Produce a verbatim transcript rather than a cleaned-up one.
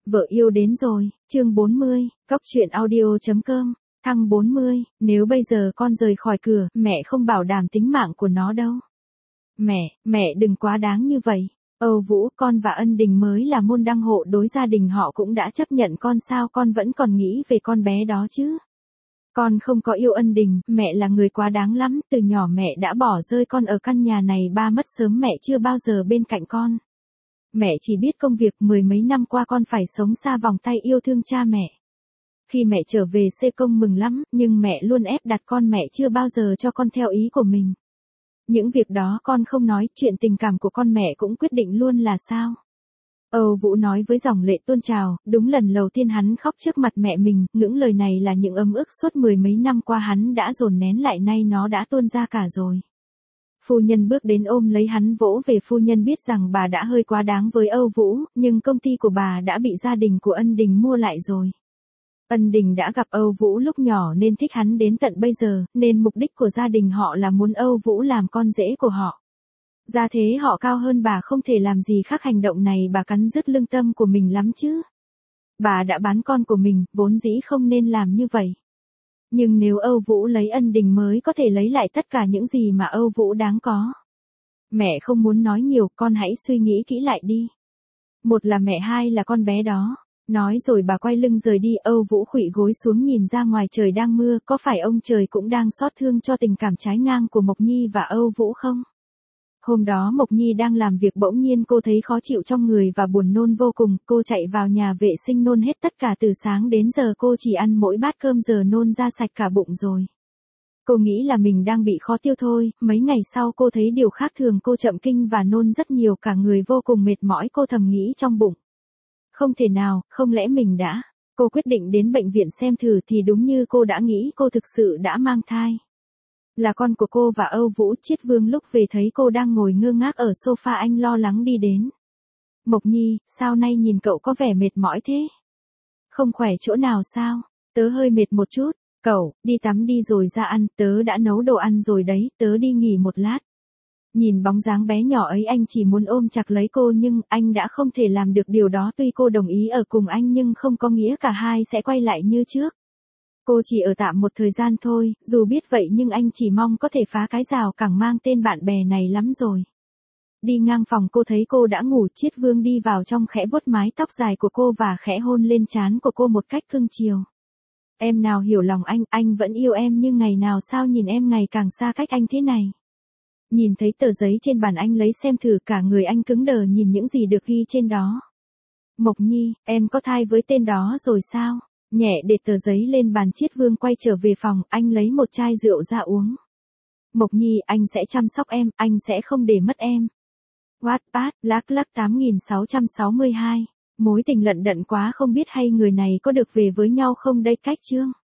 Vợ yêu đến rồi, chương bốn mươi, cóc truyện audio chấm com, thăng bốn mươi, nếu bây giờ con rời khỏi cửa, mẹ không bảo đảm tính mạng của nó đâu. Mẹ, mẹ đừng quá đáng như vậy. Âu Vũ, con và Ân Đình mới là môn đăng hộ đối, gia đình họ cũng đã chấp nhận con, sao con vẫn còn nghĩ về con bé đó chứ? Con không có yêu Ân Đình, mẹ là người quá đáng lắm, từ nhỏ mẹ đã bỏ rơi con ở căn nhà này, ba mất sớm, mẹ chưa bao giờ bên cạnh con. Mẹ chỉ biết công việc, mười mấy năm qua con phải sống xa vòng tay yêu thương cha mẹ. Khi mẹ trở về xê công mừng lắm, nhưng mẹ luôn ép đặt con, mẹ chưa bao giờ cho con theo ý của mình. Những việc đó con không nói, chuyện tình cảm của con mẹ cũng quyết định luôn là sao? Âu Vũ nói với dòng lệ tuôn trào, đúng lần đầu tiên hắn khóc trước mặt mẹ mình, những lời này là những ấm ức suốt mười mấy năm qua hắn đã dồn nén lại, nay nó đã tuôn ra cả rồi. Phu nhân bước đến ôm lấy hắn vỗ về, phu nhân biết rằng bà đã hơi quá đáng với Âu Vũ, nhưng công ty của bà đã bị gia đình của Ân Đình mua lại rồi. Ân Đình đã gặp Âu Vũ lúc nhỏ nên thích hắn đến tận bây giờ, nên mục đích của gia đình họ là muốn Âu Vũ làm con rể của họ. Gia thế họ cao hơn bà, không thể làm gì khác, hành động này bà cắn rứt lương tâm của mình lắm chứ. Bà đã bán con của mình, vốn dĩ không nên làm như vậy. Nhưng nếu Âu Vũ lấy Ân Đình mới có thể lấy lại tất cả những gì mà Âu Vũ đáng có. Mẹ không muốn nói nhiều, con hãy suy nghĩ kỹ lại đi. Một là mẹ, hai là con bé đó. Nói rồi bà quay lưng rời đi. Âu Vũ khuỵu gối xuống nhìn ra ngoài, trời đang mưa, có phải ông trời cũng đang xót thương cho tình cảm trái ngang của Mộc Nhi và Âu Vũ không? Hôm đó Mộc Nhi đang làm việc, bỗng nhiên cô thấy khó chịu trong người và buồn nôn vô cùng, cô chạy vào nhà vệ sinh nôn hết tất cả, từ sáng đến giờ cô chỉ ăn mỗi bát cơm, giờ nôn ra sạch cả bụng rồi. Cô nghĩ là mình đang bị khó tiêu thôi, mấy ngày sau cô thấy điều khác thường, cô chậm kinh và nôn rất nhiều, cả người vô cùng mệt mỏi, cô thầm nghĩ trong bụng. Không thể nào, không lẽ mình đã... Cô quyết định đến bệnh viện xem thử thì đúng như cô đã nghĩ, cô thực sự đã mang thai. Là con của cô và Âu Vũ. Chiết Vương lúc về thấy cô đang ngồi ngơ ngác ở sofa, anh lo lắng đi đến. Mộc Nhi, sao nay nhìn cậu có vẻ mệt mỏi thế? Không khỏe chỗ nào sao? Tớ hơi mệt một chút. Cậu, đi tắm đi rồi ra ăn, tớ đã nấu đồ ăn rồi đấy, tớ đi nghỉ một lát. Nhìn bóng dáng bé nhỏ ấy, anh chỉ muốn ôm chặt lấy cô, nhưng anh đã không thể làm được điều đó. Tuy cô đồng ý ở cùng anh nhưng không có nghĩa cả hai sẽ quay lại như trước. Cô chỉ ở tạm một thời gian thôi, dù biết vậy nhưng anh chỉ mong có thể phá cái rào cản mang tên bạn bè này lắm rồi. Đi ngang phòng cô thấy cô đã ngủ, Chiết Vương đi vào trong khẽ vuốt mái tóc dài của cô và khẽ hôn lên trán của cô một cách cưng chiều. Em nào hiểu lòng anh, anh vẫn yêu em nhưng ngày nào sao nhìn em ngày càng xa cách anh thế này. Nhìn thấy tờ giấy trên bàn anh lấy xem thử, cả người anh cứng đờ nhìn những gì được ghi trên đó. Mộc Nhi, em có thai với tên đó rồi sao? Nhẹ để tờ giấy lên bàn, Chiết Vương quay trở về phòng, anh lấy một chai rượu ra uống. Mộc Nhi, anh sẽ chăm sóc em, anh sẽ không để mất em. Wattpad, lác lác tám nghìn sáu trăm sáu mươi hai. Mối tình lận đận quá, không biết hay người này có được về với nhau không đây. Cách chương